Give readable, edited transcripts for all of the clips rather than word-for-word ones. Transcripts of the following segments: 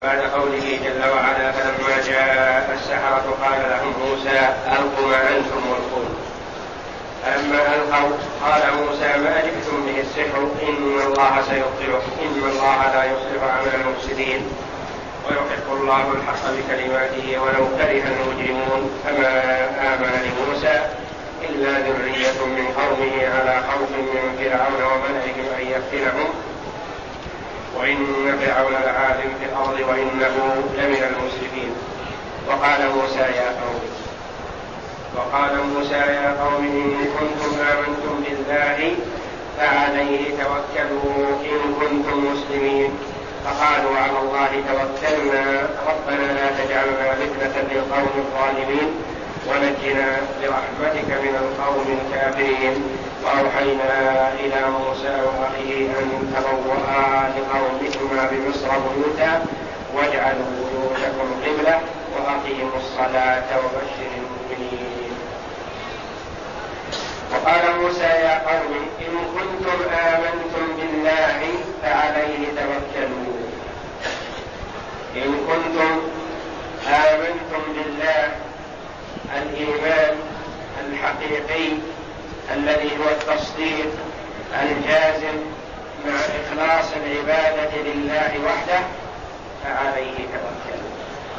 بعد قوله جل وعلا فلما جاء السحرة قال لهم موسى ألقوا ما أنتم ملقون. فلما ألقوا قال موسى ما جئتم به السحر إن الله سيبطله إن الله لا يصلح عمل المفسدين ويحق الله الحق بكلماته ولو كره المجرمون. فما آمن لموسى إلا ذرية من قومه على خوف من فرعون وملئهم أن يفتنهم وإن فرعون لعال في الأرض وإنه لمن المسرفين. وقال موسى يا قوم إن كنتم آمنتم بالله فعليه توكلوا إن كنتم مسلمين. فقالوا على الله توكلنا ربنا لا تجعلنا فتنة للقوم الظالمين ونجنا برحمتك من القوم الكافرين. وأوحينا إلى موسى وأخيه أن تبوأ لقومكما بمصر بيوتا واجعلوا بيوتكم قبلة وأقيموا الصلاة وبشر المؤمنين. وقال موسى يا قوم إن كنتم آمنتم بالله فعليه توكلوا. إن كنتم آمنتم بالله الإيمان الحقيقي الذي هو التصديق الجازم مع إخلاص العبادة لله وحده فعليه توكلوا.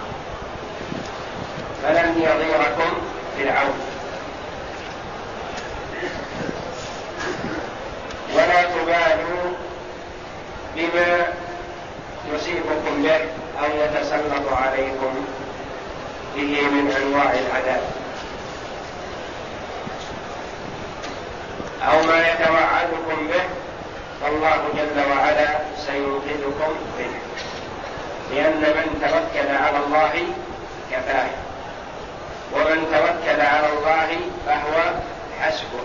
فلن يضيركم فرعون ولا تبالوا بما يصيبكم به أو يتسلط عليكم به من أنواع العذاب أو ما يتوعدكم به فالله جل وعلا سينقذكم منه، لأن من توكل على الله كفاه ومن توكل على الله فهو حسبه.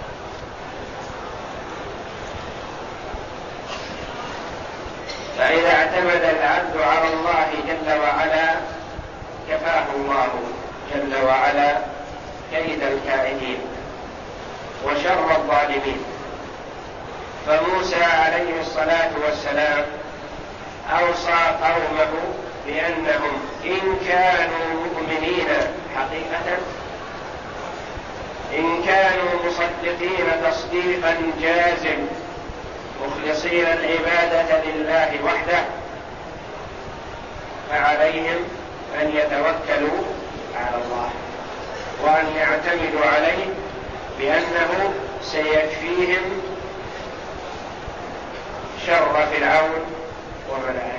فإذا اعتمد العبد على الله جل وعلا كفاه الله جل وعلا كيد الكائدين وشر الظالمين. فموسى عليه الصلاة والسلام أوصى قومه بأنهم إن كانوا مؤمنين حقيقة، إن كانوا مصدقين تصديقا جازم مخلصين العبادة لله وحده فعليهم أن يتوكلوا على الله وأن يعتمدوا عليه بأنه سيكفيهم شر فرعون وملئه.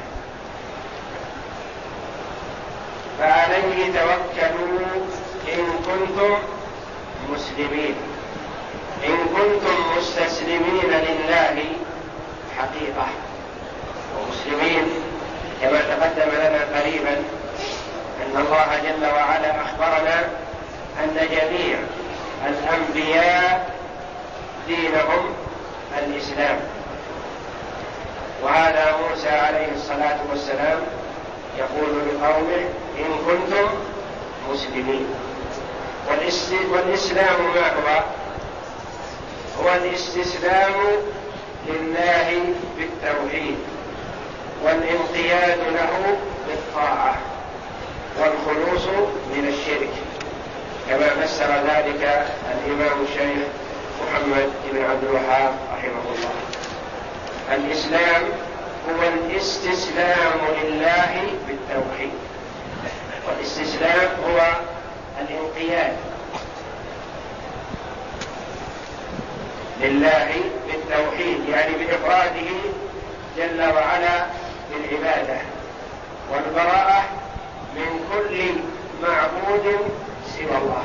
فعليه توكلوا إن كنتم مسلمين، إن كنتم مستسلمين لله حقيقة ومسلمين، كما تقدم لنا قريبا أن الله جل وعلا أخبرنا أن جميع الأنبياء دينهم الإسلام. وهذا موسى عليه الصلاة والسلام يقول لقومه إن كنتم مسلمين. والإسلام ما هو؟ هو الاستسلام لله بالتوحيد والانقياد له بالطاعة والخلوص من الشرك، كما فسر ذلك الإمام الشيخ محمد بن عبد الوهاب رحمه الله. الإسلام هو الاستسلام لله بالتوحيد، والاستسلام هو الانقياد لله بالتوحيد، يعني بإفراده جل وعلا بالعبادة والبراءة من كل معبود سوى الله.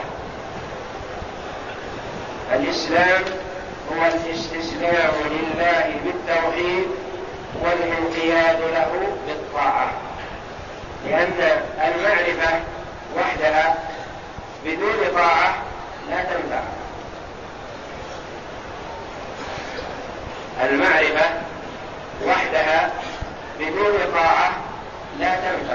الإسلام هو الاستسلام لله بالتوحيد والانقياد له بالطاعة، لأن المعرفة وحدها بدون طاعة لا تنفع. المعرفة وحدها بدون طاعة لا تنفع.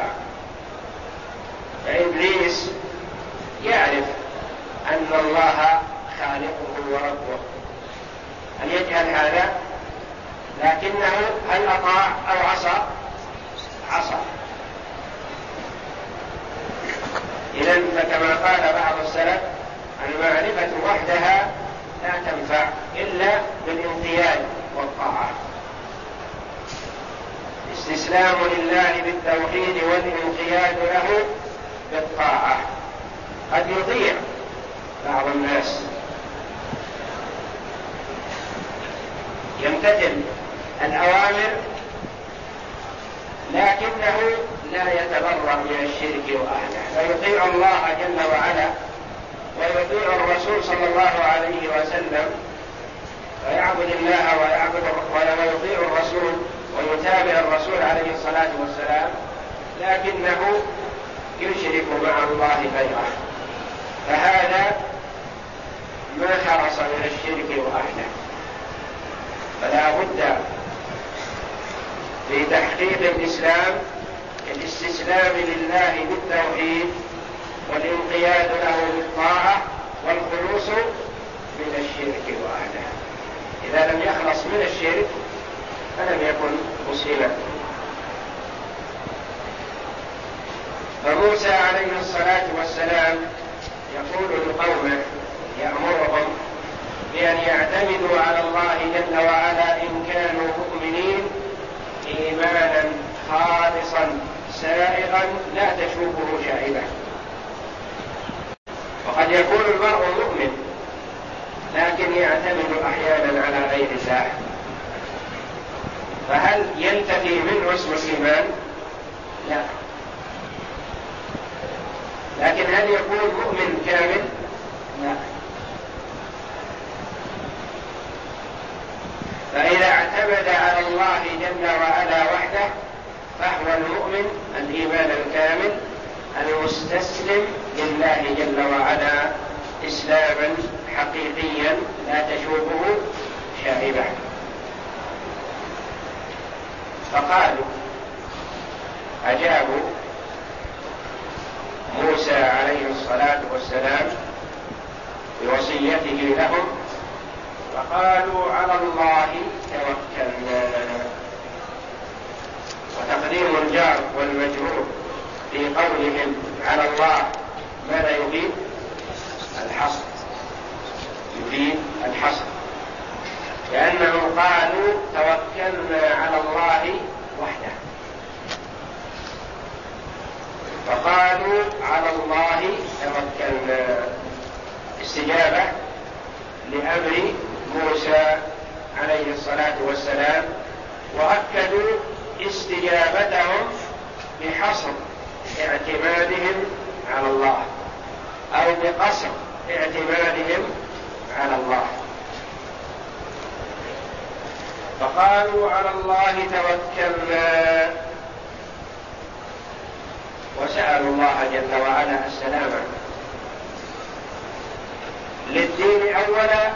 فإبليس يعرف أن الله خالقه وربه، هل يجهل هذا؟ لكنه هل أطاع أو عصى؟ عصى. والمعرفة وحدها لا تنفع إلا بالانقياد والطاعة. استسلام لله بالتوحيد والانقياد له بالطاعة. قد يطيع بعض الناس يمتثل الأوامر لكنه لا يتبرأ من الشرك وأهله، فيطيع الله جل وعلا ويطيع الرسول صلى الله عليه وسلم ويعبد الله ويطيع الرسول ويتابع الرسول عليه الصلاة والسلام، لكنه يشرك مع الله غيره، فهذا ما حرص من الشرك وأهله. فلا بد في تحقيق الإسلام الاستسلام لله بالتوحيد والانقياد له بالطاعة والخلوص من الشرك وأهله. إذا لم يخلص من الشرك فلم يكن مسلما. فموسى عليه الصلاة والسلام يقول لقومه يأمرهم بأن يعتمدوا على الله جل وعلا إن كانوا مؤمنين إيمانا خالصا سائغا لا تشوبه شائبة. وقد يكون المرء مؤمن لكن يعتمد أحيانا على غير الله، فهل ينتفي منه اسم الإيمان؟ لا. لكن هل يكون مؤمن كامل؟ لا. فإذا اعتمد على الله جل وعلا وحده فهو المؤمن الإيمان الكامل المستسلم لله جل وعلا إسلاما حقيقيا لا تشوبه شائبة. فقالوا أجابوا موسى عليه الصلاة والسلام بوصيته لهم فقالوا على الله توكلنا. وتقديم الجار والمجرور في قولهم على الله ماذا يفيد؟ الحصر، يفيد الحصر، لأنهم قالوا توكلنا على الله وحده، فقالوا على الله توكلنا استجابة لأمر موسى عليه الصلاة والسلام، وأكدوا استجابتهم بحصر اعتمادهم على الله أو بقصر اعتمادهم على الله. فقالوا على الله توكلنا وسألوا الله جل وعلا السلامة للدين أولا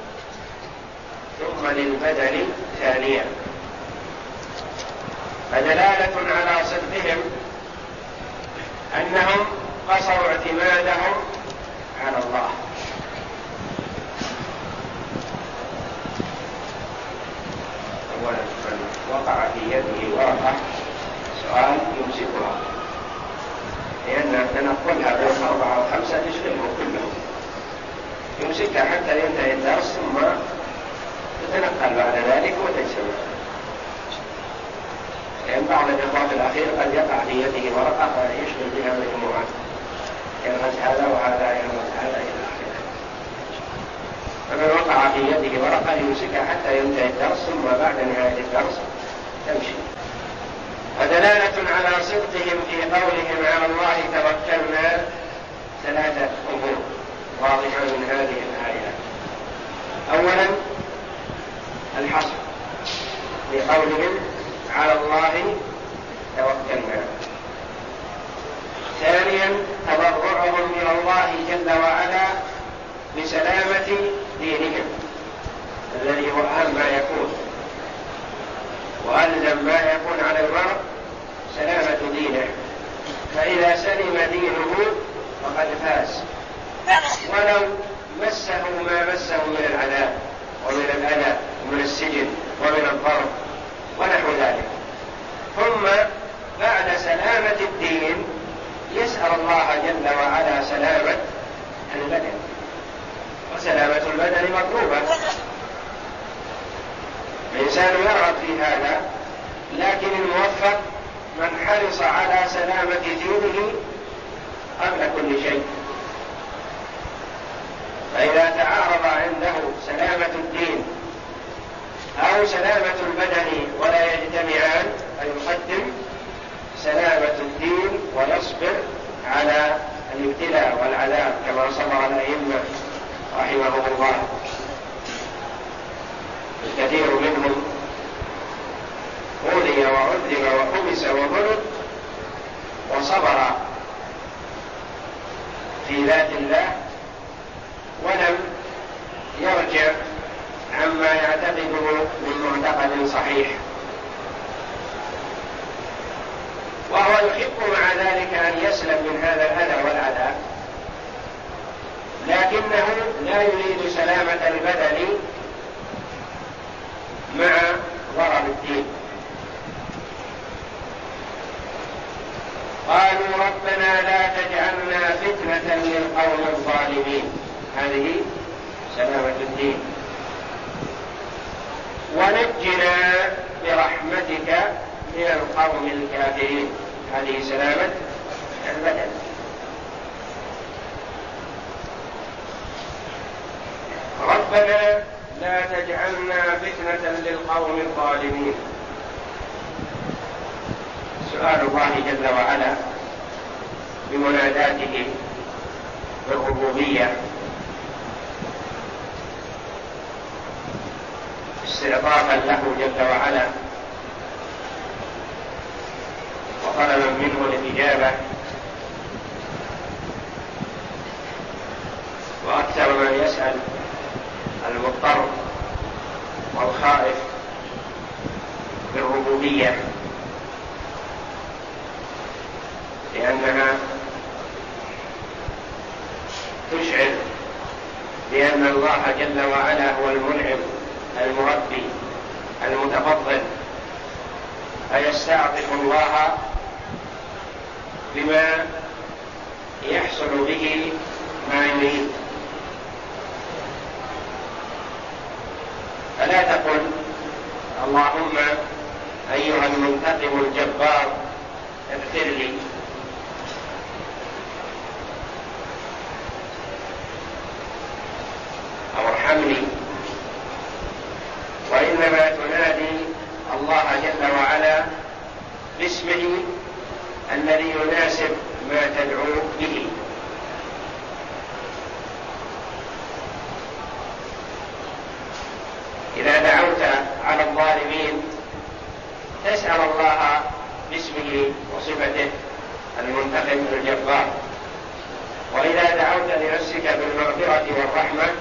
ثم للبدن ثانيا، فدلالة على صدقهم أنهم قصروا اعتمادهم على الله. أولا من وقع في يده ورقة سؤال يمسكها، لأن تنقلها بين 4 أو 5 يشغلهم كلهم، يمسكها حتى ينتهي الدرس ثم تتنقل بعد ذلك وتجتمع. لأن بعض الإخوة في الأخير قد يقع في يده ورقة فيشغل بها مجموعة، يرمز هذا وهذا يرمز هذا إلى آخره. فمن وقع في يده ورقة يمسكها حتى ينتهي الدرس ثم بعد نهاية الدرس تمشي. ودلالة على صدقهم في قولهم على الله توكلنا 3 أمور واضحة من هذه الآية. أولا الحصر بقولهم على الله توكلنا. ثانيا تضرعهم إلى الله جل وعلا بسلامة دينهم الذي هو أهم ما يكون، وألزم ما يكون على المرء سلامة دينه، فإذا سلم دينه فقد فاز، ولو مسه ما مسه من العذاب ومن الأذى ومن السجن ومن الضرب ونحو ذلك. ثم بعد سلامة الدين يسأل الله جل وعلا سلامة البدن، وسلامة البدن مطلوبة. الإنسان يرغب في هذا، لكن الموفق من حرص على سلامة دينه قبل كل شيء. فإذا تعارض عنده سلامة الدين أو سلامة البدن ولا يجتمعان، فيقدم سلامة الدين ويصبر على الابتلاء والعذاب كما صبر الأئمة رحمهم الله. الكثير منهم أوذي وعذب وحبس وظلم وصبر في ذات الله ولم يرجع عما يعتقده من معتقد صحيح، وهو يحب مع ذلك أن يسلم من هذا الأذى والعذاب، لكنه لا يريد سلامة البدن مع ضرر الدين. قالوا ربنا لا تجعلنا فتنة للقوم الظالمين، هذه سلامة الدين، ونجنا برحمتك من القوم الكافرين، هذه سلامة البدن. ربنا لا تجعلنا فتنة للقوم الظالمين. سؤال الله جل وعلا بمناداته بالربوبية استعطافا له جل وعلا وطلبا منه الإجابة، وأكثر ما يسأل المضطر والخائف بالربوبية، لأنها تشعر بأن الله جل وعلا هو المنعم المربي المتفضل، فيستعطف الله بما يحصل به ما يريد. فلا تقل اللهم أيها المنتقم الجبار اغفر لي، أو ارحمني، وإنما تنادي الله جل وعلا باسمه الذي يناسب ما تدعو به. إذا دعوت على الظالمين تسأل الله باسمه وصفته المنتقم الجبار، وإذا دعوت لنفسك بالمغفرة والرحمة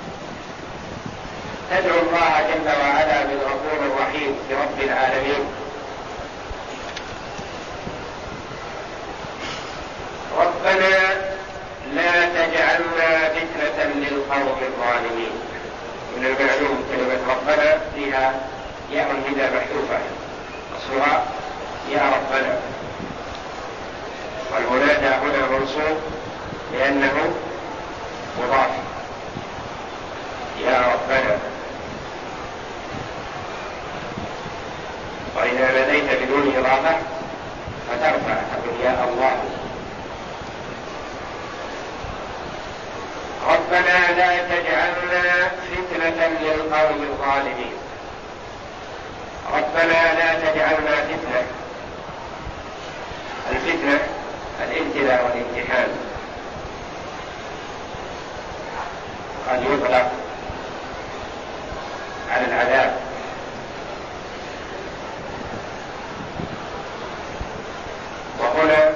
تدعو الله جل وعلا بالغفور الرحيم برب العالمين. ربنا لا تجعلنا فتنة للقوم الظالمين. من المعلوم كلمة ربنا فيها ياء النداء محذوفة أصلها يا ربنا، والمنادى هنا منصوب لأنه مضاف يا ربنا. وإذا ناديت بدون إضافة فترفع تقول يا الله. ربنا لا تجعلنا فتنة للقوم الظالمين. ربنا لا تجعلنا فتنة. الفتنة الابتلاء والامتحان، قد يطلق على العذاب، وهنا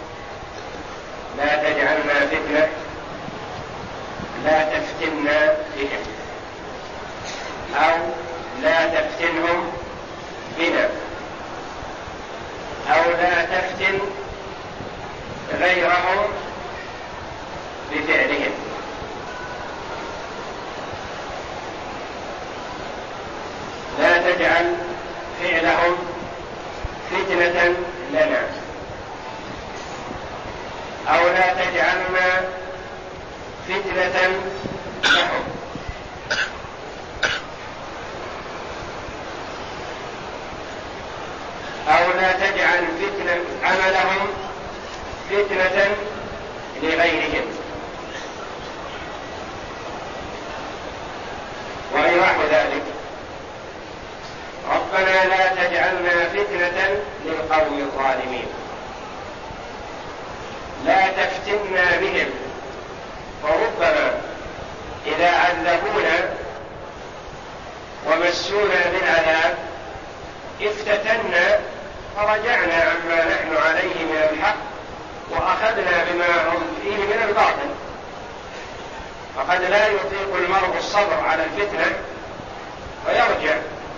لا تجعلنا فتنة لا تفتنا بهم، أو لا تفتنهم بنا، أو لا تفتن غيرهم بفعلهم. لا تجعل فعلهم فتنة لنا، أو لا تجعلنا فتنة يفتنا بهم، وربما إذا عذبونا ومسونا بالعذاب افتتنا فرجعنا عما نحن عليه من الحق وأخذنا بما هم فيه من الباطل. فقد لا يطيق المرء الصبر على الفتنة فيرجع.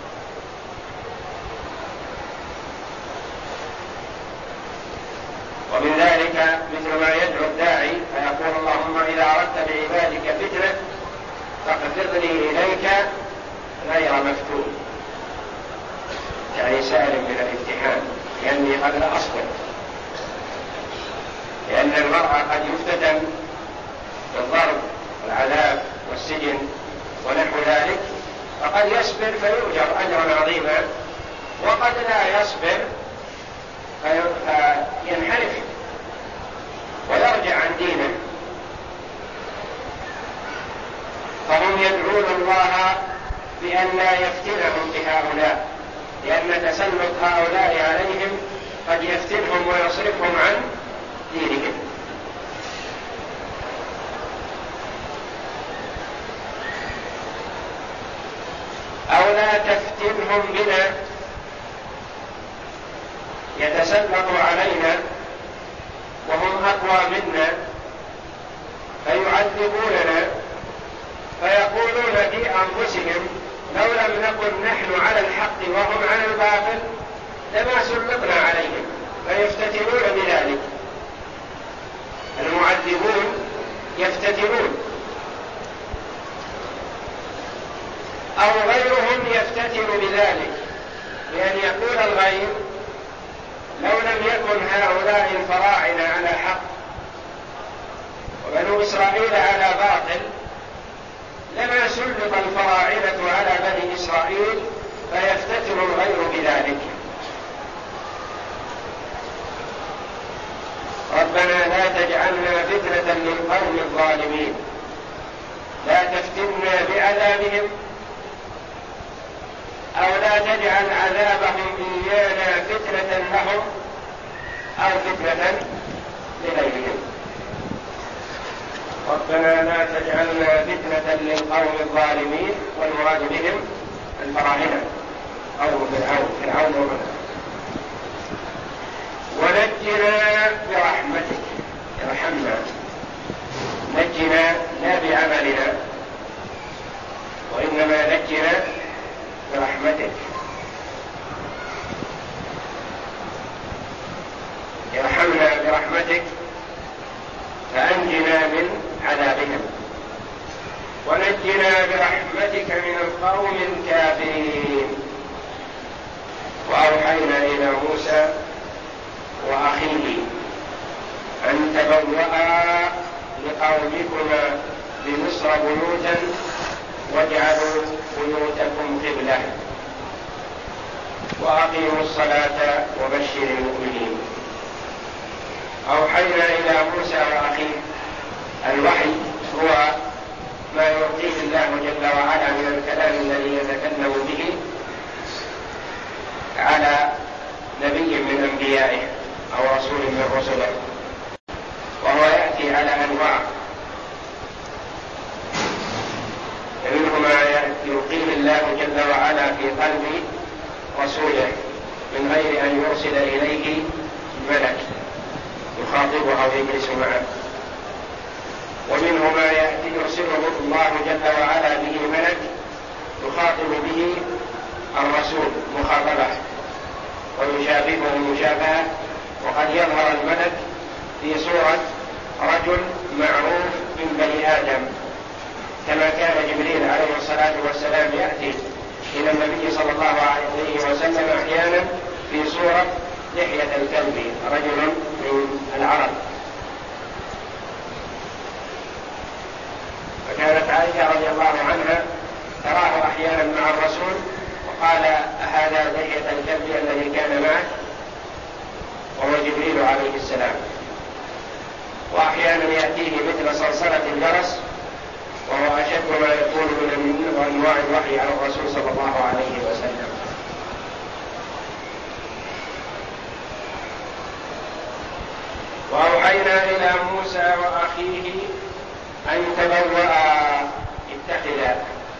ومن ذلك مثل ما يدعو الداعي فيقول اللهم إذا أردت بعبادك فتنة فاقبضني إليك غير مفتون، يعني سالم من الامتحان، لأني قد لا أصبر. لأن المرء قد يفتتن بالضرب والعذاب والسجن ونحو ذلك، فقد يصبر فيؤجر أجرا عظيما، وقد لا يصبر فينحرف ويرجع عن دينه. فهم يدعون الله بأن لا يفتنهم بهؤلاء، لأن تسلط هؤلاء عليهم قد يفتنهم ويصرفهم عن دينهم. أو لا تفتنهم بنا يتسلط علينا وهم أقوى منا فيعذبوننا، فيقولون في أنفسهم لو لم نكن نحن على الحق وهم على الباطل لما سلطنا عليهم، فيفتتنون بذلك. المعذبون يفتتنون، أو غيرهم يفتتن بذلك، بأن يقول الغير لو لم يكن هؤلاء الفراعنة على حق وبنو إسرائيل على باطل لما سلط الفراعنة على بني إسرائيل، فيفتتن الغير بذلك. ربنا لا تجعلنا فتنة للقوم الظالمين، لا تفتنا بعذابهم، أو لا تجعل عذابهم إيانا فتنة لهم أو فتنة لغيرهم. ربنا لا تجعلنا فتنة للقوم الظالمين، والمراد بهم الفراعنة أو فرعون ومن. ونجنا برحمتك، ارحمنا، نجنا لا بعملنا وإنما نجنا برحمتك، ارحمنا برحمتك فأنجنا من عذابهم، ونجنا برحمتك من القوم الكافرين. وأوحينا إلى موسى وأخيه أن تبوأ لقومكما بمصر بيوتا واجعلوا بيوتكم قبلة وأقيموا الصلاة وبشر المؤمنين. أوحينا إلى موسى وأخيه، الوحي هو ما يعطيه الله جل وعلا من الكلام الذي يتكلم به على نبي من أنبيائه أو رسول من رسله، وهو يأتي على أنواع، منه ما يلقيه الله جل وعلا في قلب رسوله من غير أن يرسل إليه ملك يخاطبه أو يجلس معه، ومنه ما يرسله الله جل وعلا به ملك يخاطب به الرسول مخاطبة ويشابهه مشابهة، وقد يظهر الملك في صورة رجل معروف من بني آدم، كما كان جبريل عليه الصلاة والسلام يأتي إلى النبي صلى الله عليه وسلم أحيانا في صورة لحية الكلب، رجل من العرب. فكانت عائشة رضي الله عنها تراه أحيانا مع الرسول وقال هذا لحية الكلب الذي كان معه، وهو جبريل عليه السلام. وأحيانا يأتيه مثل صلصلة الجرس، وهو أشد ما يكون من أنواع الوحي على الرسول صلى الله عليه وسلم. وأوحينا إلى موسى وأخيه أن تبوأ اتخذا،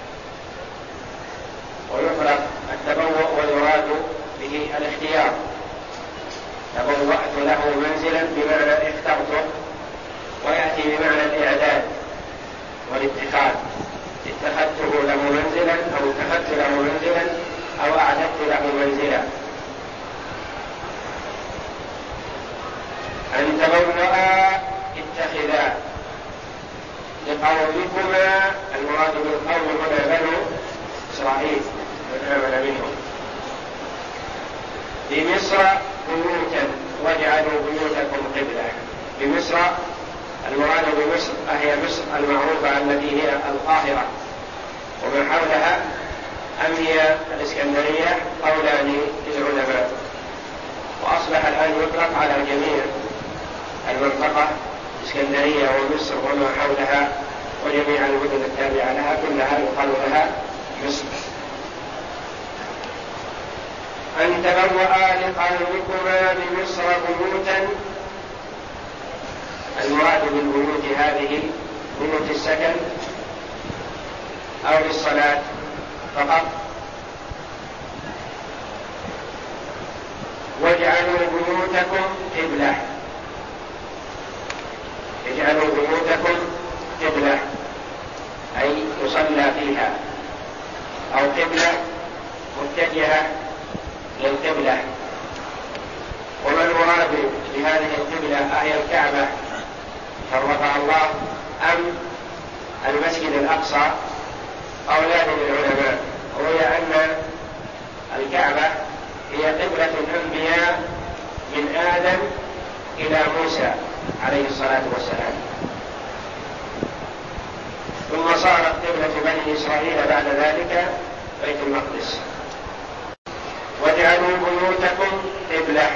ويطلق التبوأ ويراد به الاختيار. تبوأت له منزلا بمعنى اخترته، ويأتي بمعنى الإعداد والاتخاذ، اتخذته له منزلا أو اتخذت له منزلا أو أعددت له منزلا. أن تبوأ اتخذا لقومكما، المراد بالقوم هنا بنو إسرائيل من آمن منهم، بمصر بيوتا واجعلوا بيوتكم قبلة. بمصر المراد بمصر هي مصر المعروفة التي هي القاهرة وما حولها، أم هي الإسكندرية؟ قولان للعلماء. وأصبح الآن يطلق على جميع المنطقة، اسكندرية ومصر وما حولها وجميع المدن التابعة لها كلها يقال لها مصر. أن تبوأ لقومكما بمصر بيوتا، المراد بالبيوت هذه بيوت السكن أو للصلاة فقط. واجعلوا بيوتكم قبلة، اجعلوا بيوتكم قبلة أي يصلى فيها، أو قبلة متجهة للقبلة. وما المراد بهذه القبلة؟ أهي الكعبة شرفها الله أم المسجد الأقصى؟ قولان للعلماء، وهي أن الكعبة هي قبلة الأنبياء من آدم إلى موسى عليه الصلاة والسلام، ثم صارت قبلة بني إسرائيل بعد ذلك بيت المقدس. واجعلوا بيوتكم قبلة،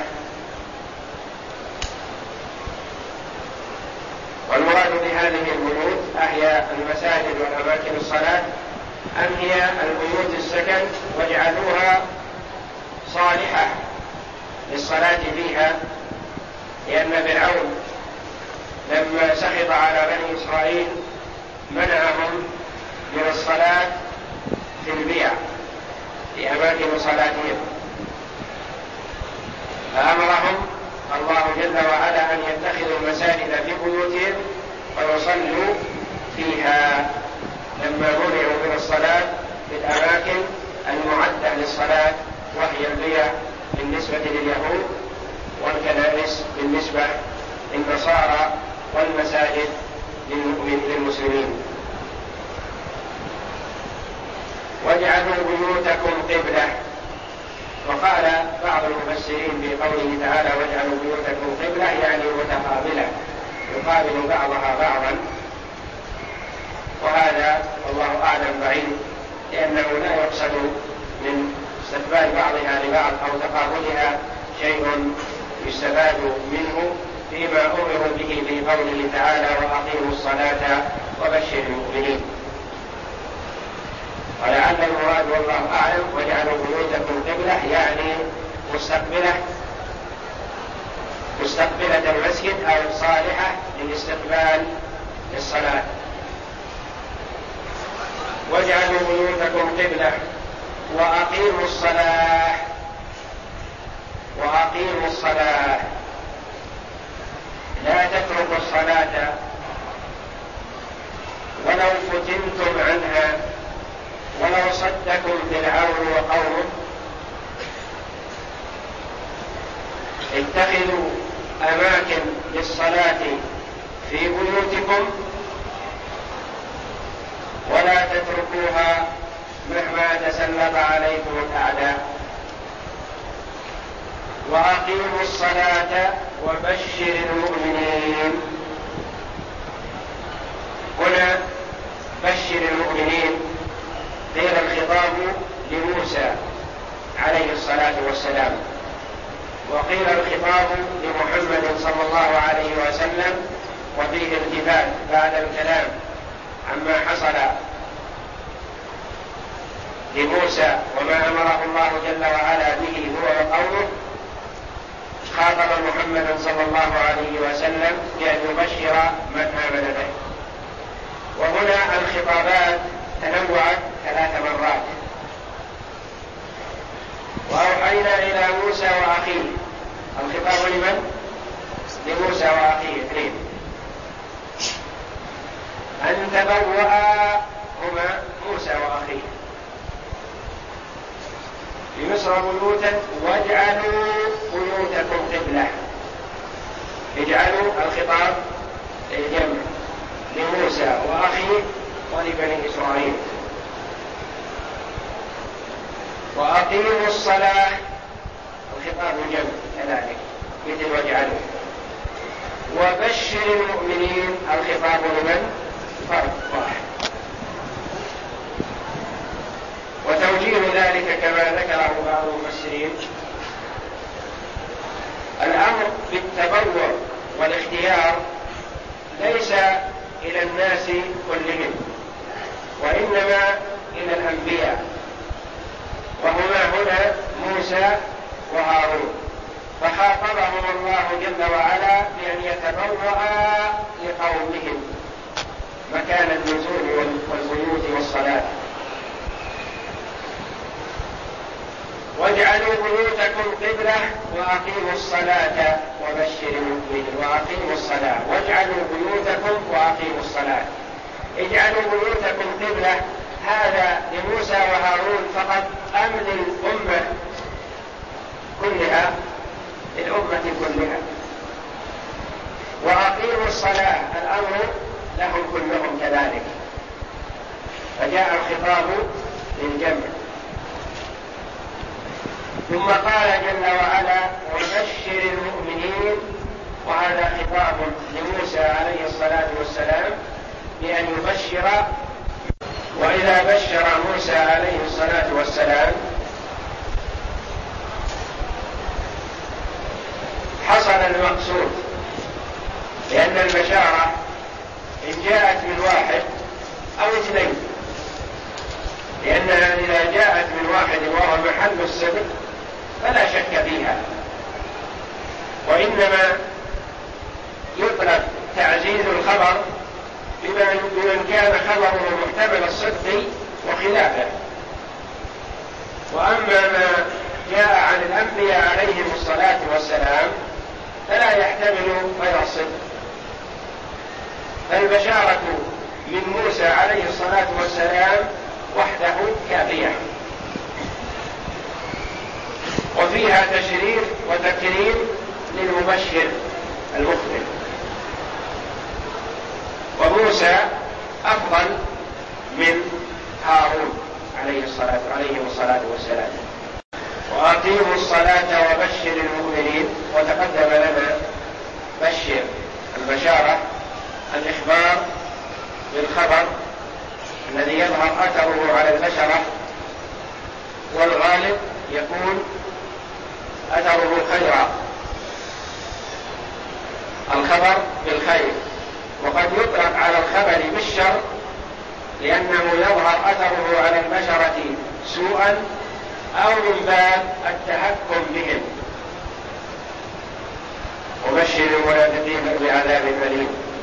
والمراد بهذه البيوت أهي المساجد والأماكن الصلاة أم هي البيوت السكن؟ واجعلوها صالحة للصلاة فيها، لأن فرعون لما سخط على بني إسرائيل منعهم من الصلاة في البيع في أماكن صلاتهم، فأمرهم الله جل وعلا أن يتخذوا المساجد في بيوتهم ويصلوا فيها لما منعوا من الصلاة في الأماكن المعدة للصلاة، وهي البيع بالنسبة لليهود والكنائس بالنسبة للنصارى والمساجد للمسلمين. واجعلوا بيوتكم قبلة. وقال بعض المفسرين في قوله تعالى واجعلوا بيوتكم قبلة يعني متقابلة، يقابل بعضها بعضا، وهذا والله أعلم بعيد، لأنه لا يقصد من استقبال بعضها لبعض أو تقابلها شيء يستفاد منه فيما أمروا به في قوله تعالى وأقيموا الصلاة وبشر المؤمنين. ولعل المراد والله أعلم واجعلوا بيوتكم قبلة يعني مستقبلة المسجد أو صالحة للاستقبال للصلاة. واجعلوا بيوتكم قبلة وأقيموا الصلاة. وأقيموا الصلاة، لا تتركوا الصلاة ولو فتنتم عنها، ولو صدكم فرعون وقومه. اتخذوا أماكن للصلاة في بيوتكم ولا تتركوها مهما تسلط عليكم الأعداء. وأقيموا الصلاة وبشر المؤمنين. هنا بشر المؤمنين قيل الخطاب لموسى عليه الصلاة والسلام، وقيل الخطاب لمحمد صلى الله عليه وسلم، وفيه التفات بعد الكلام عما حصل لموسى وما أمره الله جل وعلا به هو وقومه، خاطب محمدا صلى الله عليه وسلم بأن يبشر من آمن به. وهنا الخطابات تنوعت 3 مرات. وأوحينا إلى موسى وأخيه، الخطاب لمن؟ لموسى وأخيه 2. أن تبوأ هما موسى وأخيه بمصر بيوتا واجعلوا بيوتكم قبلة. اجعلوا الخطاب للجمع لموسى وأخيه ولبني إسرائيل. وأقيموا الصلاة الخطاب الجمع كذلك مثل واجعلوا. وبشر المؤمنين الخطاب لمن؟ فرد واحد. وتوجيه ذلك كما ذكره بعض المفسرين الأمر بالتبوء والاختيار ليس إلى الناس كلهم وإنما إلى الأنبياء، وهما هنا موسى وهارون، فخاطبهم الله جل وعلا بأن يتبوأ لقومهم مكان النزول والبيوت والصلاة. واجعلوا بيوتكم قبلة وأقيموا الصلاة وبشر المؤمنين. وأقيموا الصلاة، واجعلوا بيوتكم وأقيموا الصلاة. اجعلوا بيوتكم قبلة هذا لموسى وهارون فقط أم للأمة كلها؟ للأمة كلها. وأقيموا الصلاة الأمر لهم كلهم كذلك، فجاء الخطاب للجمع. ثم قال جل وعلا وبشر المؤمنين، وهذا خطاب لموسى عليه الصلاة والسلام بأن يبشر. وإذا بشر موسى عليه الصلاة والسلام حصل المقصود، لأن البشارة إن جاءت من واحد أو 2، لأنها إذا جاءت من واحد وهو محل الصدق فلا شك فيها، وإنما يطلق تعزيز الخبر بمن كان خبره محتمل الصدق وخلافه. وأما ما جاء عن الأنبياء عليهم الصلاة والسلام فلا يحتمل غير الصدق. فالبشارة من موسى عليه الصلاة والسلام وحده كافية، وفيها تشريف وتكريم للمبشر المخبر. وموسى أفضل من هارون عليهم الصلاة والسلام. وأقيموا الصلاة وبشر المؤمنين، وتقدم لنا بشر البشارة الإخبار بالخبر الذي يظهر أثره على البشرة، والغالب يكون أثره خيرا، الخبر بالخير. وقد يطلق على الخبر بالشر لأنه يظهر أثره على البشرة سوءا أو من باب التحكم بهم. وبشر المنافقين بعذاب أليم.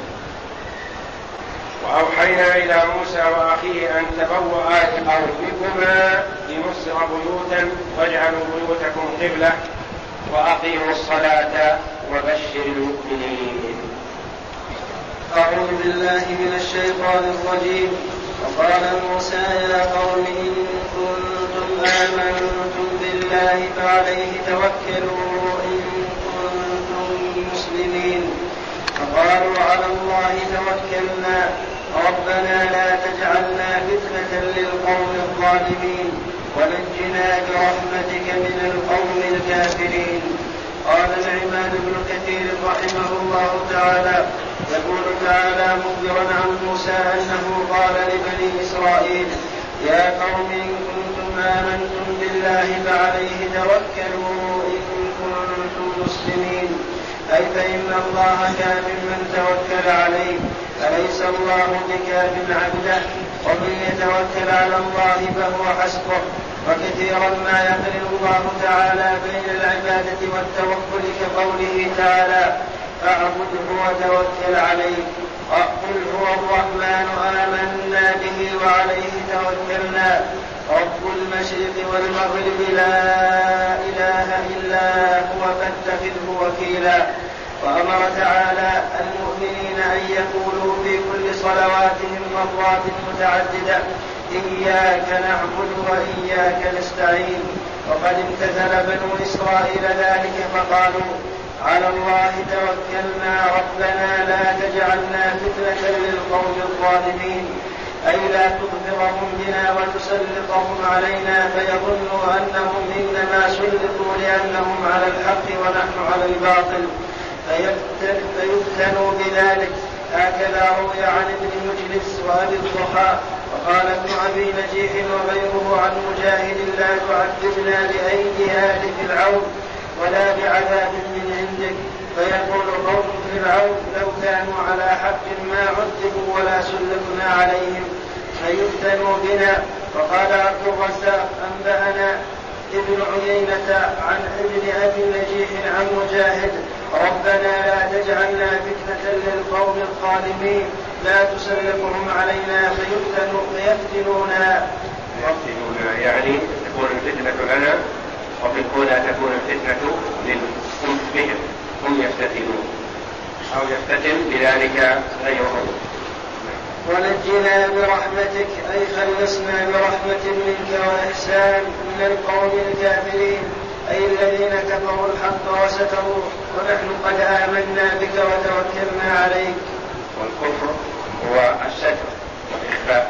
وأوحينا إلى موسى وأخيه أن تبوأ لقومكما بمصر بيوتا واجعلوا بيوتكم قبلة وأقيموا الصلاة وبشر المؤمنين. أعوذ بالله من الشيطان الرجيم. وقال موسى يا قوم إن كنتم آمنتم بالله فعليه توكلوا إن كنتم مسلمين. فقالوا على الله توكلنا ربنا لا تجعلنا فتنة للقوم الظالمين ونجنا برحمتك من القوم الكافرين. قال العماد بن كثير رحمه الله تعالى يقول تعالى مخبرا عن موسى أنه قال لبني إسرائيل يا قوم إن كنتم آمنتم بالله فعليه توكلوا إن كنتم مسلمين، أي فإن الله كاف من توكل عليه، أليس الله بكاف عبده، ومن يتوكل على الله فهو حسبه. وكثيرا ما يقرن الله تعالى بين العبادة والتوكل كقوله تعالى فاعبده وتوكل عليه. قل هو الرحمن آمنا به وعليه توكلنا رب المشرق والمغرب لا إله إلا هو فاتخذه وكيلا. وأمر تعالى المؤمنين أن يقولوا في كل صلواتهم مرات متعددة إياك نعبد وإياك نستعين. وقد امتثل بنو إسرائيل ذلك فقالوا على الله توكلنا ربنا لا تجعلنا فتنة للقوم الظالمين، أي لا تظهرهم بنا وتسلطهم علينا فيظنوا أنهم إنما سلطوا لأنهم على الحق ونحن على الباطل فيفتنوا بذلك. هكذا روي عن ابن مجلس وأبي الضحى. وقال ابن أبي نجيح وغيره عن مجاهد لا تعذبنا بأيدي آل فرعون ولا بعذاب من عندك. فيقول قوم فرعون لو كانوا على حق ما عذبوا ولا سلطنا عليهم فيفتنوا بنا. وقال عبد الرزاق أنبأنا ابن عيينة عن ابن أبي نجيح عن مجاهد ربنا لا تجعلنا فتنة للقوم الظالمين لا تسلطهم علينا فيفتنونا يعني تكون الفتنة لنا وفي الأولى تكون الفتنة بهم هم يفتتنون أو يفتتن بذلك غيرهم. ونجنا برحمتك أي خلصنا برحمة منك وإحسان من القوم الكافرين أي الذين كفروا الحق وستروه ونحن قد آمنا بك وتوكلنا عليك. والكفر هو الستر والإخفاء.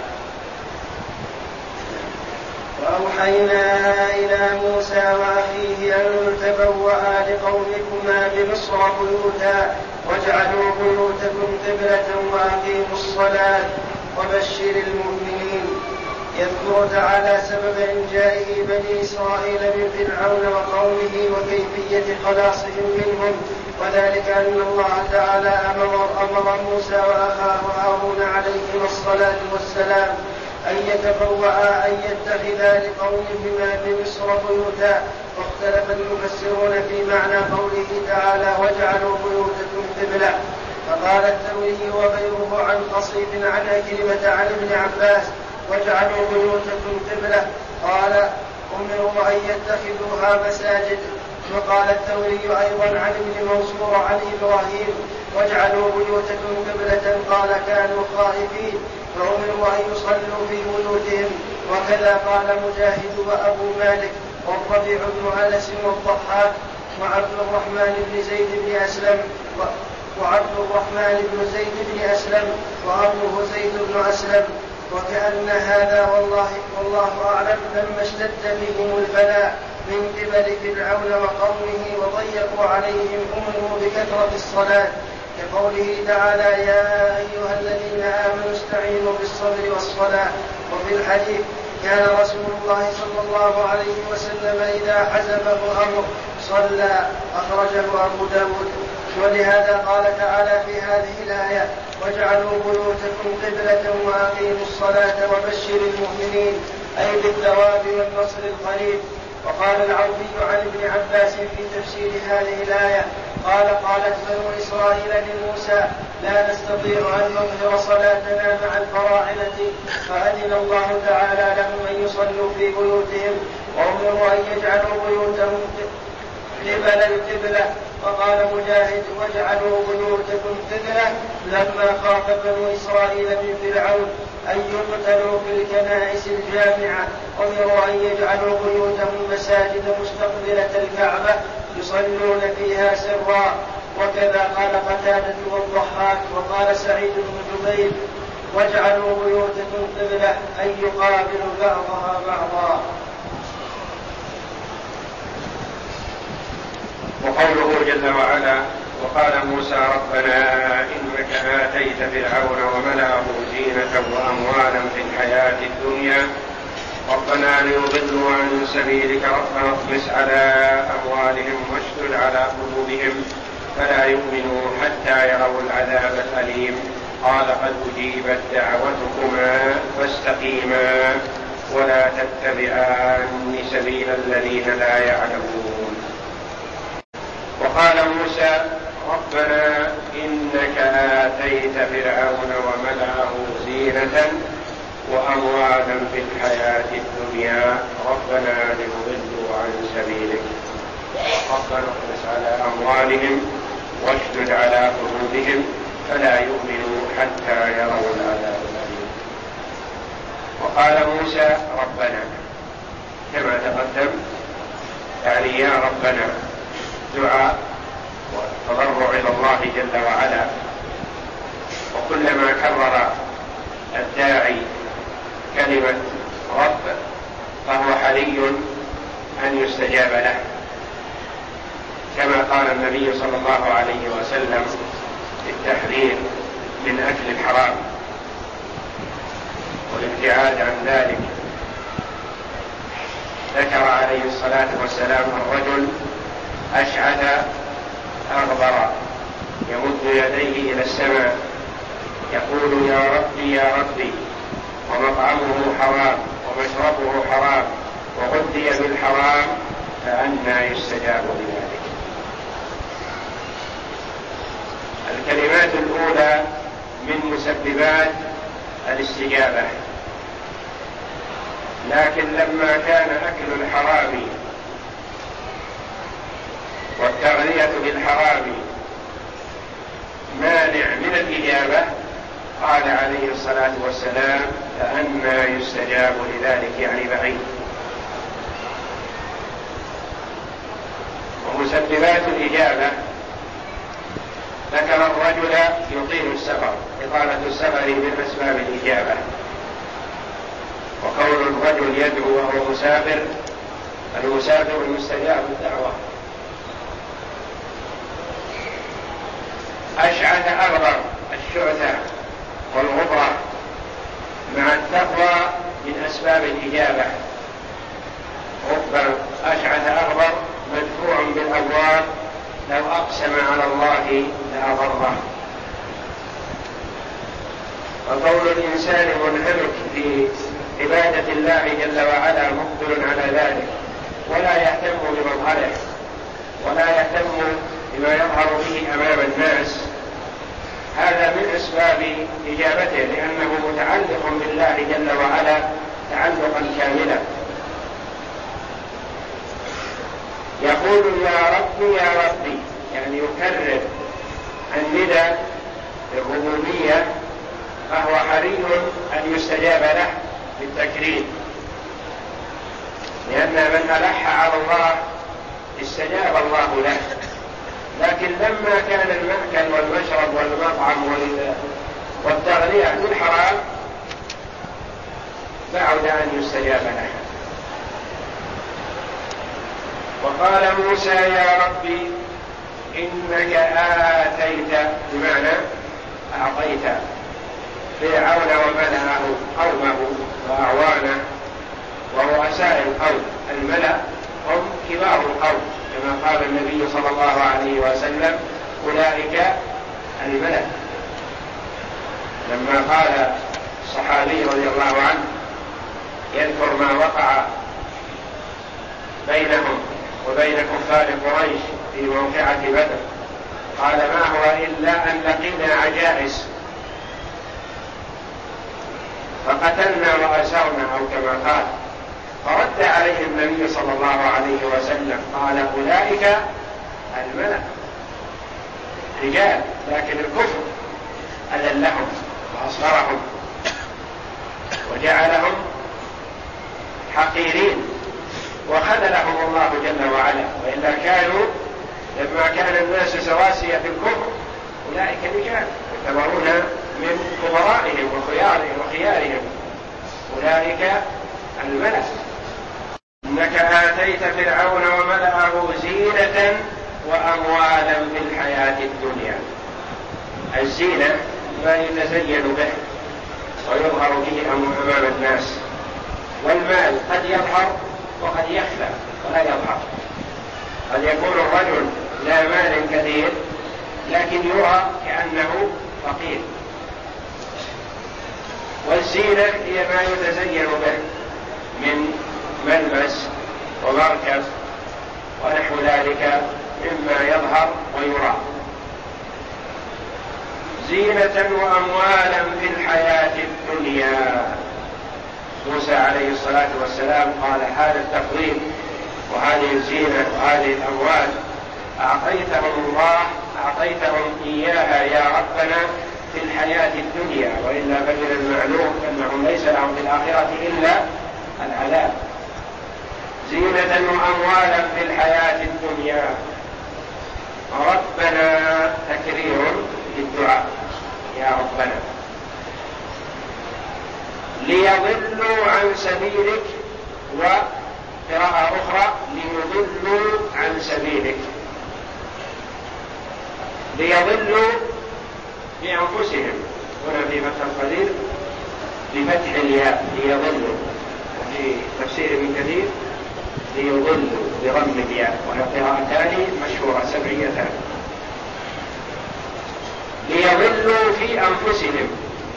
وأوحينا إلى موسى وأخيه أن تبوأ لقومكما بمصر بيوتا واجعلوا بيوتكم قبلة وأقيموا الصلاة وبشر المؤمنين. يذكر تعالى سبب إنجائه بني إسرائيل من فرعون وقومه وكيفية خلاصهم منهم، وذلك أن الله تعالى أمر موسى وأخاه هارون عليهما الصلاة والسلام أن يتبوأ أن يتخذا لقومهما بمصر بيوتا. واختلف المفسرون في معنى قوله تعالى واجعلوا بيوتكم قبلة. فقال الثوري وغيره عن قصيد عن كلمة عن ابن عباس واجعلوا بيوتكم قبلة قال أمروا أن يتخذوها مساجد. وقال الثوري أيضا عن ابن منصور عن إبراهيم واجعلوا بيوتكم قبلة قال كانوا خائفين فأمروا أن يصلوا في بيوتهم. وكذا قال مجاهد وأبو مالك والربيع بن أنس والضحاك وعبد الرحمن بن زيد بن أسلم وأبوه زيد بن أسلم. وكأن هذا والله أعلم لما اشتد بهم البلاء من قبل فرعون وقومه وضيقوا عليهم أمروا بكثرة الصلاة كقوله تعالى يا أيها الذين آمنوا استعينوا بالصبر والصلاة. وفي الحديث كان رسول الله صلى الله عليه وسلم إذا حزبه أمر صلى أخرجه أبو داود. ولهذا قال تعالى في هذه الآية واجعلوا بيوتكم قبلة وأقيموا الصلاة وبشر المؤمنين أي بالثواب والنصر القريب. وقال العوفي عن ابن عباس في تفسير هذه الآية قالت بنو إسرائيل لموسى لا نستطيع أن نظهر صلاتنا مع الفراعنة فأذن الله تعالى لهم أن يصلوا في بيوتهم وأمروا أن يجعلوا بيوتهم قبل القبلة. وقال مجاهد واجعلوا بيوتكم قبلة لما خاف بنو إسرائيل من فرعون أن يقتلوا في الكنائس الجامعة أمروا أن يجعلوا بيوتهم مساجد مستقبلة الكعبة يصلون فيها سرا. وكذا قال قتادة والضحاك. وقال سعيد بن جبير واجعلوا بيوتكم قبلة أن يقابل بعضها بعضا. وقوله جل وعلا وقال موسى ربنا إنك آتيت فرعون وملأه زينة وأموالا في الحياة الدنيا ربنا ليضلوا عن سبيلك ربنا اطمس على أموالهم واشدد على قلوبهم فلا يؤمنوا حتى يروا العذاب الأليم قال قد أجيبت دعوتكما فاستقيما ولا تتبعان سبيل الذين لا يعلمون. وقال موسى ربنا إنك آتيت فرعون وملأه زينة وأموالا في الحياة الدنيا ربنا ليضلوا عن سبيلك ربنا اطمس على أموالهم واشدد على قلوبهم فلا يؤمنوا حتى يروا العذاب الأليم. وقال موسى ربنا كما تقدم، يعني يا ربنا، دعاء وتضرع إلى الله جل وعلا، وكلما كرر الداعي كلمة رب فهو حري أن يستجاب له، كما قال النبي صلى الله عليه وسلم في التحذير من أكل الحرام والابتعاد عن ذلك. ذكر عليه الصلاة والسلام الرجل أشعث أغبر يمد يديه إلى السماء يقول يا ربي يا ربي، ومطعمه حرام ومشربه حرام وغذي بالحرام فأنى يستجاب لذلك. الكلمات الأولى من مسببات الاستجابة، لكن لما كان أكل الحرام والتغذية بالحرام مانع من الإجابة قال عليه الصلاة والسلام فأنى يستجاب لذلك، يعني بعيد. ومسببات الإجابة ذكر الرجل يطيل السفر، إطالة السفر من أسباب الإجابة، وكون الرجل يدعو وهو مسافر، المسافر المستجاب الدعوة. أشعث أغبر، الشعثة والغبرة مع التقوى من أسباب الإجابة. رب أشعث أغبر مدفوع بالأبواب لو أقسم على الله لأبره. وقول الإنسان منهمك في عبادة الله جل وعلا مقبل على ذلك ولا يهتم بمظهره ولا يهتم بما يظهر به أمام الناس، هذا من أسباب إجابته، لأنه متعلق بالله جل وعلا تعلقا كاملا. يقول يا ربي يا ربي، يعني يكرر النداء الربوبية، فهو حري أن يستجاب له بالتكريم، لأن من ألح على الله استجاب الله له. لكن لما كان المأكل والمشرب والمطعم والتغذية بالحرام بعد أن يستجاب له. وقال موسى يا ربي إنك آتيت، بمعنى أعطيت فرعون وملأه قومه وأعوانه ورؤساء القوم. الملأ هم كبار القوم كما قال النبي صلى الله عليه وسلم أولئك الملأ، لما قال الصحابي رضي الله عنه يذكر ما وقع بينهم وبين كفار قريش في موقعة بدر، قال ما هو إلا أن لقينا عجائز فقتلنا وأسرنا، أو كما قال. فرد عليه النبي صلى الله عليه وسلم قال أولئك الملأ، رجال، لكن الكفر أذلهم وأصغرهم وجعلهم حقيرين وخذلهم الله جل وعلا. وإلا كانوا لما كان الناس سواسية في الكفر أولئك رجال يعتبرون من كبرائهم وخيارهم، أولئك الملأ. إنك آتيت فرعون وملأه زينة وأموالا في الحياة الدنيا. الزينة ما يتزين به ويظهر به أمام الناس، والمال قد يظهر وقد يخفى ولا يظهر. قد يكون الرجل لا مال كثير لكن يرى كأنه فقير. والزينة هي ما يتزين به، من ملمس ومركب ونحو ذلك مما يظهر ويرى. زينة وأموالا في الحياة الدنيا. موسى عليه الصلاة والسلام قال هذا التفضيل وهذه الزينة وهذه الأموال أعطيتهم إياها يا ربنا في الحياة الدنيا، وإلا فمن المعلوم أنهم ليس لهم في الآخرة إلا العذاب. زينة وأموالا في الحياة الدنيا. ربنا تكرير للدعاء يا ربنا. ليضلوا عن سبيلك، وقراءة أخرى ليضلوا عن سبيلك. ليضلوا بأنفسهم، هنا في فتح القدير بفتح الياء ليضلوا، وفي تفسير ابن كثير ليضلوا بضم الياء، وهي قراءتان مشهورة سبعيتان. ليضلوا في أنفسهم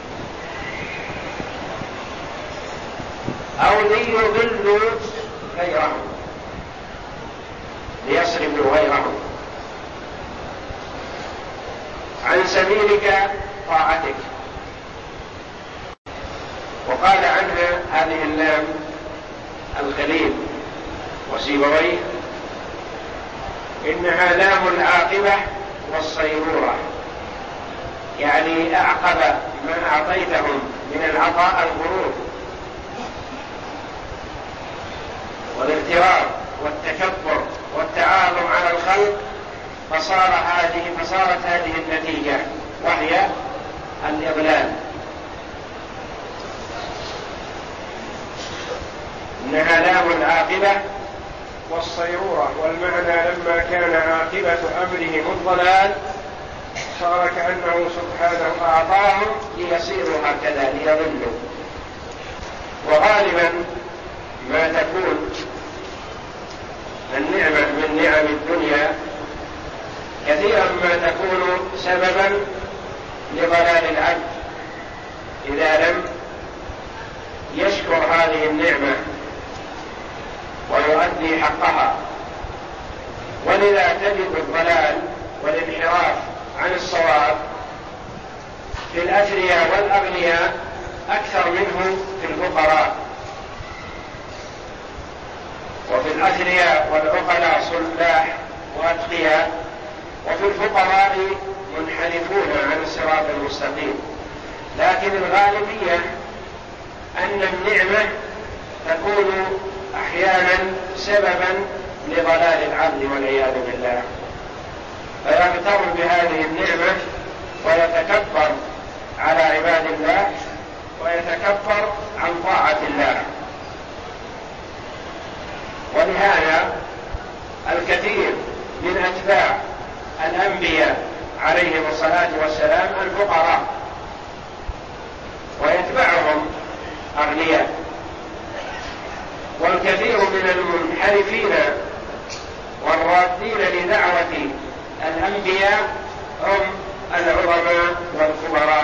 أو ليضلوا غيرهم، ليصرفوا غيرهم عن سبيلك طاعتك. وقال عنها هذه اللام الخليل وسيبويه إنها لام العاقبة والصيرورة، يعني أعقب ما أعطيتهم من العطاء الغرور والاغترار والتكبر والتعاظم على الخلق، فصارت هذه النتيجة وهي الإضلال. إنها لام العاقبة والصيرورة، والمعنى لما كان عاقبة أمرهم الضلال صار كأنه سبحانه أعطاهم ليصيروا هكذا ليضلوا. وغالبا ما تكون النعمة من نعم الدنيا كثيرا ما تكون سببا لضلال العبد إذا لم يشكر هذه النعمة ويؤدي حقها. ولذا تجد الضلال والانحراف عن الصواب في الأثرياء والأغنياء أكثر منه في الفقراء. وفي الأثرياء والعقلاء صلاح وأتقياء، وفي الفقراء منحرفون عن الصراط المستقيم. لكن الغالبية أن النعمة تكون أحيانا سببا لضلال العبد والعياذ بالله، فيغتر بهذه النعمة ويتكبر على عباد الله ويتكبر عن طاعة الله. ولهذا الكثير من أتباع الأنبياء عليهم الصلاة والسلام الفقراء، ويتبعهم أغنياء. والكثير من المنحرفين والرادين لدعوة الأنبياء هم العظماء والكبراء.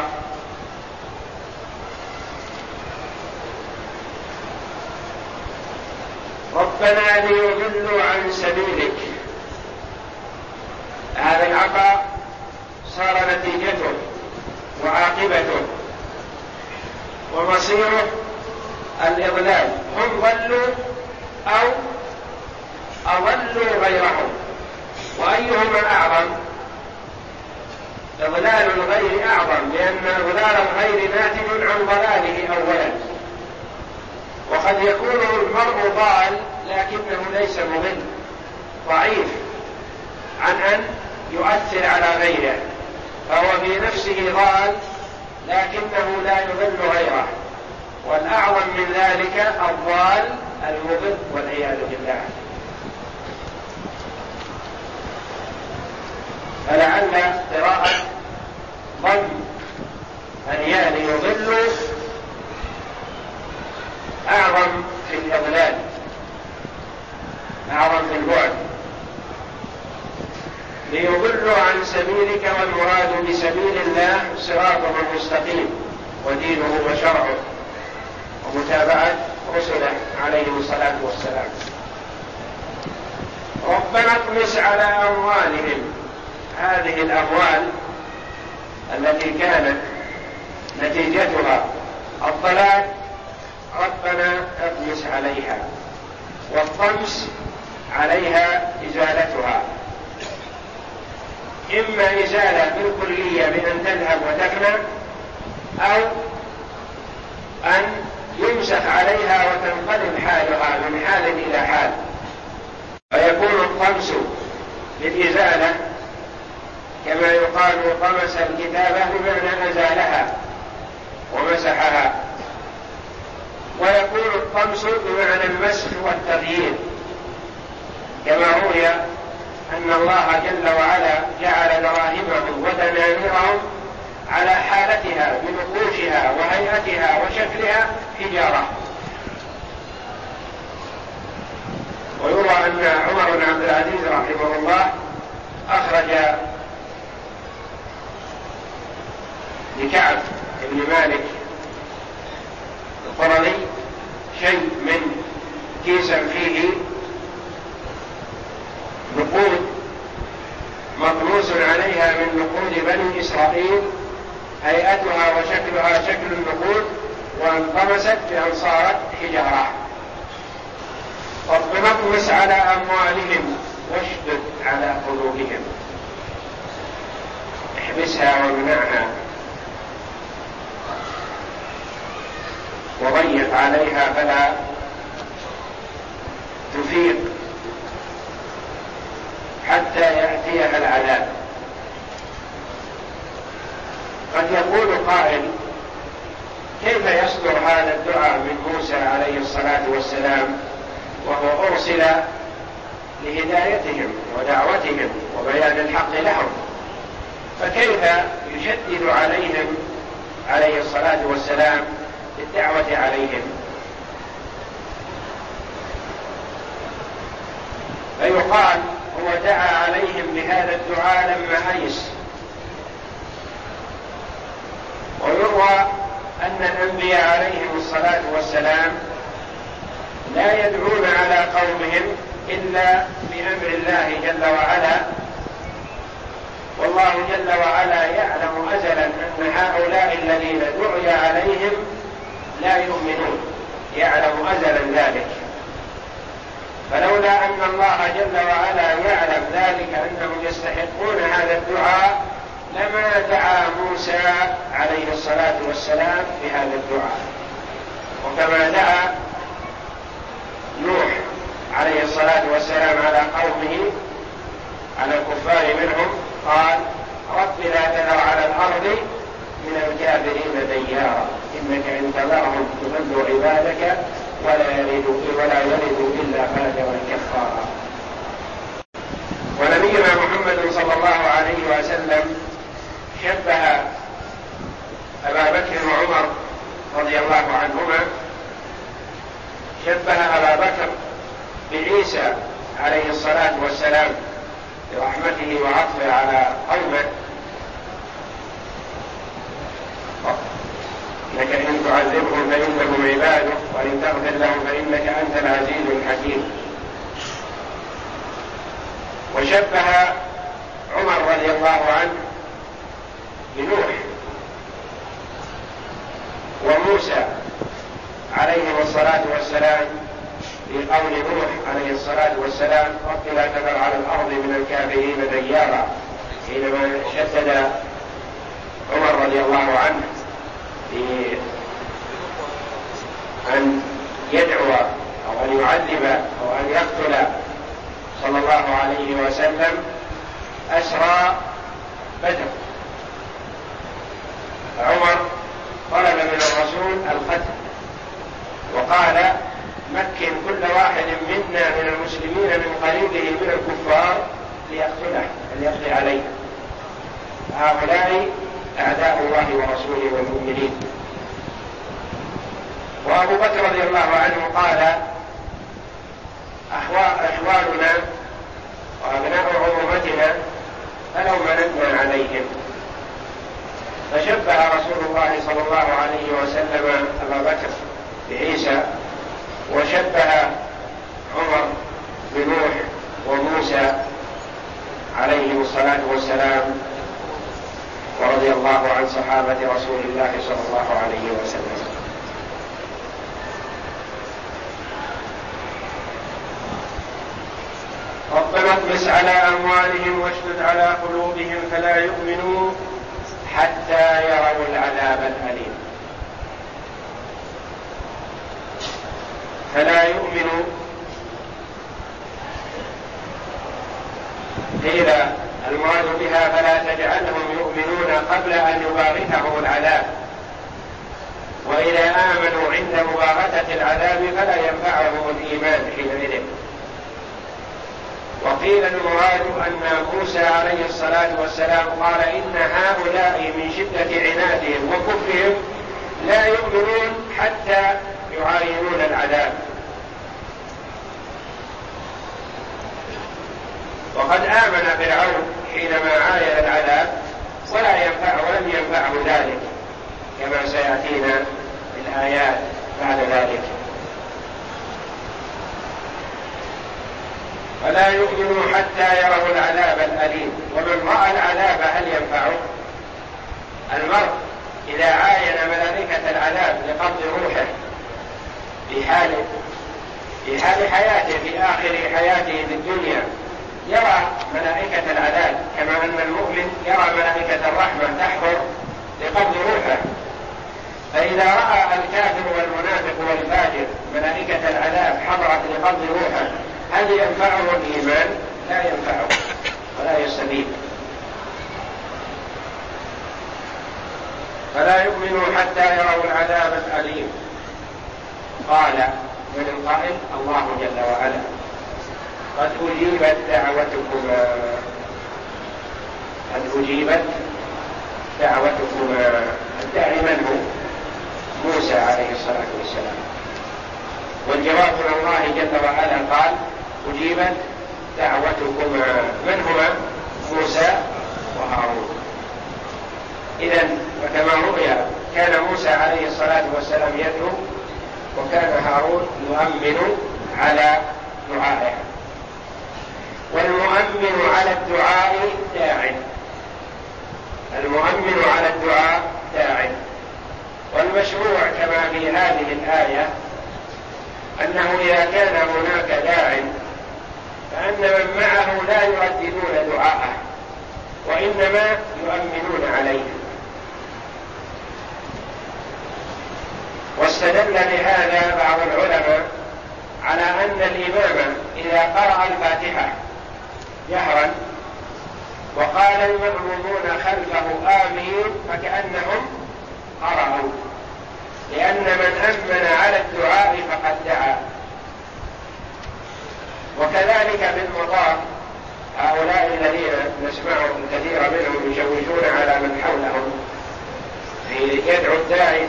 ربنا ليضلوا عن سبيلك. هذا العطاء صار نتيجته وعاقبته ومصيره الإضلال. هم ضلوا أو أضلوا غيرهم، وأيهما أعظم؟ إضلال الغير أعظم، لأن إضلال الغير ناتج عن ضلاله أولا. وقد يكون المرء ضال لكنه ليس مضل، ضعيف عن أن يؤثر على غيره، فهو في نفسه ضال لكنه لا يضل غيره. والأعظم من ذلك الضال المضل والعياذ بالله. فلعل قراءة ضم الياء ليضلوا أعظم في الإضلال، أعظم في البعد. ليضلوا عن سبيلك، والمراد بسبيل الله صراطه المستقيم ودينه وشرعه ومتابعة رسله عليهم الصلاة والسلام. ربنا اطمس على أموالهم، هذه الأموال التي كانت نتيجتها الضلال ربنا اطمس عليها، والطمس عليها إزالتها، إما إزالة بالكلية بأن تذهب وتفنى، أو أن يمسح عليها وتنقلب حالها من حال إلى حال، فيكون الطمس للإزالة كما يقال طمس الكتابة بمعنى أزالها ومسحها، ويكون الطمس بمعنى المسح والتغيير، كما روي أن الله جل وعلا جعل دراهمهم ودنانيرهم على حالتها بنقوشها وهيئتها وشكلها حجارة. ويروى أن عمر بن عبد العزيز رحمه الله أخرج لكعب بن مالك القرظي شيء من كيسا فيه نقود مطموس عليها من نقود بني إسرائيل، هيئتها وشكلها شكل النقود، وانطمست بأن صارت حجارة. ربنا اطمس على أموالهم واشدد على قلوبهم، احبسها وامنعها وضيق عليها فلا تفيق حتى يأتيها العذاب. قد يقول قائل: كيف يصدر هذا الدعاء من موسى عليه الصلاة والسلام وهو أرسل لهدايتهم ودعوتهم وبيان الحق لهم، فكيف يشدد عليهم عليه الصلاة والسلام بالدعوة عليهم؟ فيقال هو دعا عليهم بهذا الدعاء لما أيس. ويروى أن الأنبياء عليهم الصلاة والسلام لا يدعون على قومهم إلا بأمر الله جل وعلا، والله جل وعلا يعلم أزلا أن هؤلاء الذين دعي عليهم لا يؤمنون، يعلم أزلا ذلك، فلولا أن الله جل وعلا يعلم ذلك أنهم يستحقون هذا الدعاء لما دعا موسى عليه الصلاة والسلام بهذا الدعاء. وكما دعا نوح عليه الصلاة والسلام على قومه على الكفار منهم قال: رب لا تذر على الأرض من الكافرين ديارا إنك إن تذرهم يضلوا عبادك ولا يلدوا إلا فاجرا كفارا. ونبينا محمد صلى الله عليه وسلم شبه أبا بكر وعمر رضي الله عنهما، شبه أبا بكر بعيسى عليه الصلاة والسلام برحمته وعطفه على قومه: إنك إن تعذبهم فإنهم عبادك وإن تغفر لهم فإنك أنت العزيز الحكيم. وشبه عمر رضي الله عنه بنوح وموسى عليهم الصلاة والسلام بقول نوح عليه الصلاة والسلام: رب لا تذر على الأرض من الكافرين ديارا، حينما شدد عمر رضي الله عنه في أن يدعو أو أن يعذب أو أن يقتل صلى الله عليه وسلم أسرى بدر. عمر طلب من الرسول القتل وقال: مكن كل واحد منا من المسلمين من قريبه من الكفار ليقتله ليقضي عليه، هؤلاء أعداء الله ورسوله والمؤمنين. وأبو بكر رضي الله عنه قال: أخواننا وأبناء عمومتنا فلو مننا عليهم. فشبه رسول الله صلى الله عليه وسلم أبا بكر بعيسى وشبه عمر بنوح وموسى عليهم الصلاة والسلام، ورضي الله عن صحابة رسول الله صلى الله عليه وسلم. ربنا اطمس على أموالهم واشدد على قلوبهم فلا يؤمنوا حتى يروا العذاب الأليم. فلا يؤمنوا قيل المراد بها فلا تجعلهم يؤمنون قبل أن يباغتهم العذاب، وإذا آمنوا عند مباغتة العذاب فلا ينفعهم الإيمان حينئذ. وقيل المراد أن موسى عليه الصلاة والسلام قال إن هؤلاء من شدة عنادهم وكفرهم لا يؤمنون حتى يعاينون العذاب. وقد آمن فرعون حينما عاين العذاب ولم ينفعه ذلك كما سيأتينا الآيات بعد ذلك. فلا يؤمنوا حتى يروا العذاب الأليم. ومن رأى العذاب هل ينفعه؟ المرء إذا عاين ملائكة العذاب لقبض روحه في حال حياته في آخر حياته في الدنيا يرى ملائكة العذاب، كما أن المؤمن يرى ملائكة الرحمة تحضر لقبض روحه. فإذا رأى الكافر والمنافق والفاجر ملائكة العذاب حضرت لقبض روحه هل ينفعه الإيمان؟ لا ينفعه ولا يستفيد. فلا يؤمنوا حتى يروا العذاب الأليم. قال من القائل؟ الله جل وعلا قد أجيبت دعوتكما. قد أجيبت دعوتكما. الداعي من هو؟ موسى عليه الصلاة والسلام. والجواب من الله جل وعلا قال أجيبت دعوتكما. من هما؟ موسى وهارون. إذن وكما رؤي كان موسى عليه الصلاة والسلام يدعو، وكان هارون يؤمن على دعائه. والمؤمن على الدعاء داع. المؤمن على الدعاء داع. والمشروع كما في هذه الآية أنه إذا كان هناك داع فأن من معه لا يرددون دعاءه وإنما يؤمنون عليه. واستدل بهذا بعض العلماء على أن الإمام إذا قرأ الفاتحة جهرا وقال المأمومون خلفه آمين فكأنهم قرأوا، لأن من أمن على الدعاء فقد دعا. وكذلك بالمطار هؤلاء الذين نسمع كثير منهم يشوشون على من حولهم يدعو الداعي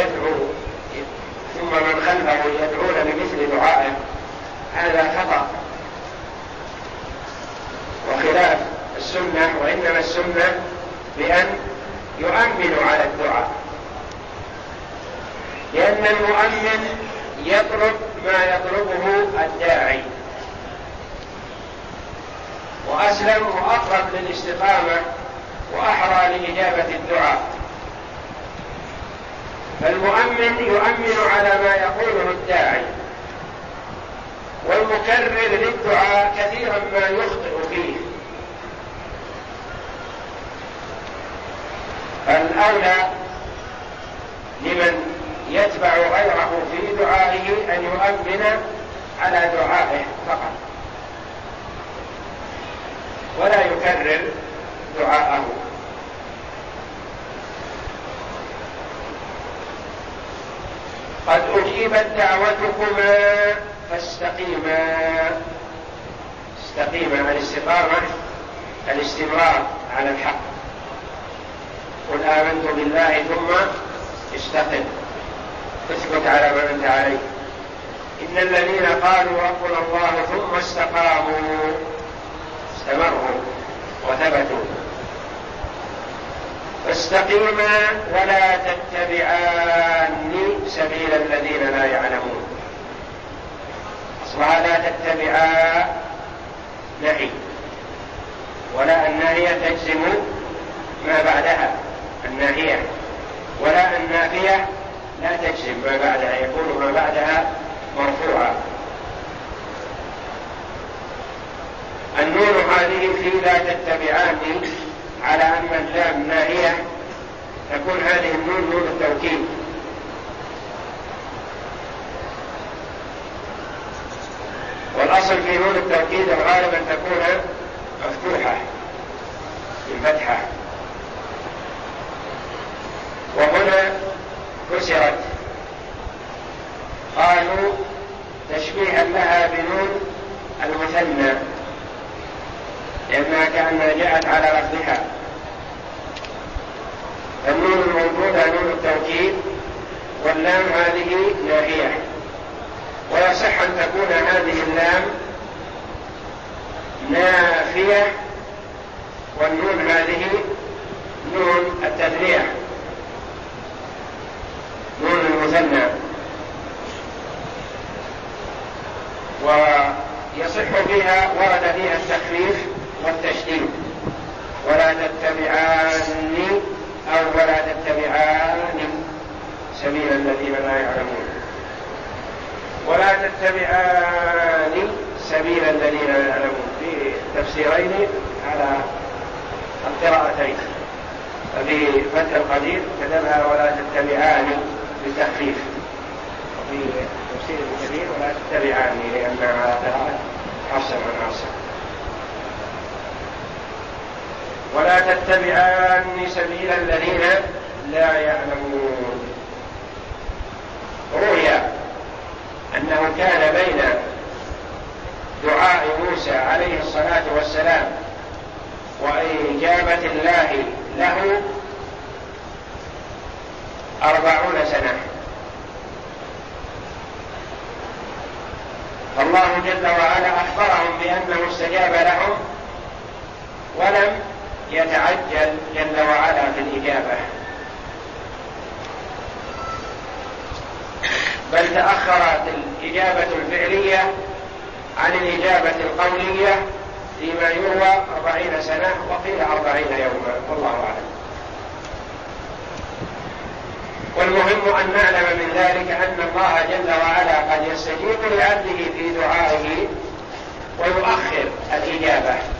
ثم من خلفه يدعون بمثل دعائه، هذا خطأ وخلاف السنة. وإنما السنة بأن يؤمن على الدعاء، لأن المؤمن يطلب ما يطلبه الداعي، وأسلم وأقرب للاستقامة وأحرى لإجابة الدعاء. فالمؤمن يؤمن على ما يقوله الداعي، والمكرر للدعاء كثيرا ما يخطئ فيه. فالأولى لمن يتبع غيره في دعائه أن يؤمن على دعائه فقط ولا يكرر دعاءه. قد أجيبت دعوتكما فاستقيما. استقيما الاستقامة الاستمرار على الحق. قل آمنت بالله ثم استقم، اثبت على ما أنت عليه. إن الذين قالوا ربنا الله ثم استقاموا استمروا وثبتوا. فاستقيما ولا تتبعان سبيل الذين لا يعلمون. أصلها لا تتبعا نهي، ولا الناهية تجزم ما بعدها الناهية، ولا النافية لا تجزم ما بعدها، يكون ما بعدها مرفوعا. النون هذه في لا تتبعان على أن اللام ناهية، تكون هذه النون نون التوكيد، والأصل في نون التوكيد الغالب أن تكون مفتوحة بالفتحة، وهنا كسرت، قالوا تشبيها لها بنون المثنى لأنها كأنها جاءت على لفظها. النون الموجودة نون التوكيد، واللام هذه ناهية، ويصح أن تكون هذه اللام نافية والنون هذه نون التثنية، نون المثنى، ويصح فيها ورد فيها التخفيف والتشديد، ولا تتبعاني أو ولا تتبعان سبيل الذين لا يعلمون، ولا تتبعان سبيل الذين لا يعلمون، في تفسيرين على القراءتين، ففي فتح القدير كتبها ولا تتبعان بالتخفيف، وفي تفسير الكبير ولا تتبعان لأنها على قراءة حفص عن عاصم. ولا تتبعان سبيل الذين لا يعلمون. روي أنه كان بين دعاء موسى عليه الصلاة والسلام وإجابة الله له 40 سنة، فالله جل وعلا أخبرهم بأنه استجاب لهم ولم يتعجل جل وعلا في الإجابة، بل تأخرت الإجابة الفعلية عن الإجابة القولية فيما يروى 40 سنة وقيل 40 يوما، والله أعلم. والمهم أن نعلم من ذلك أن الله جل وعلا قد يستجيب لعبده في دعائه ويؤخر الإجابة،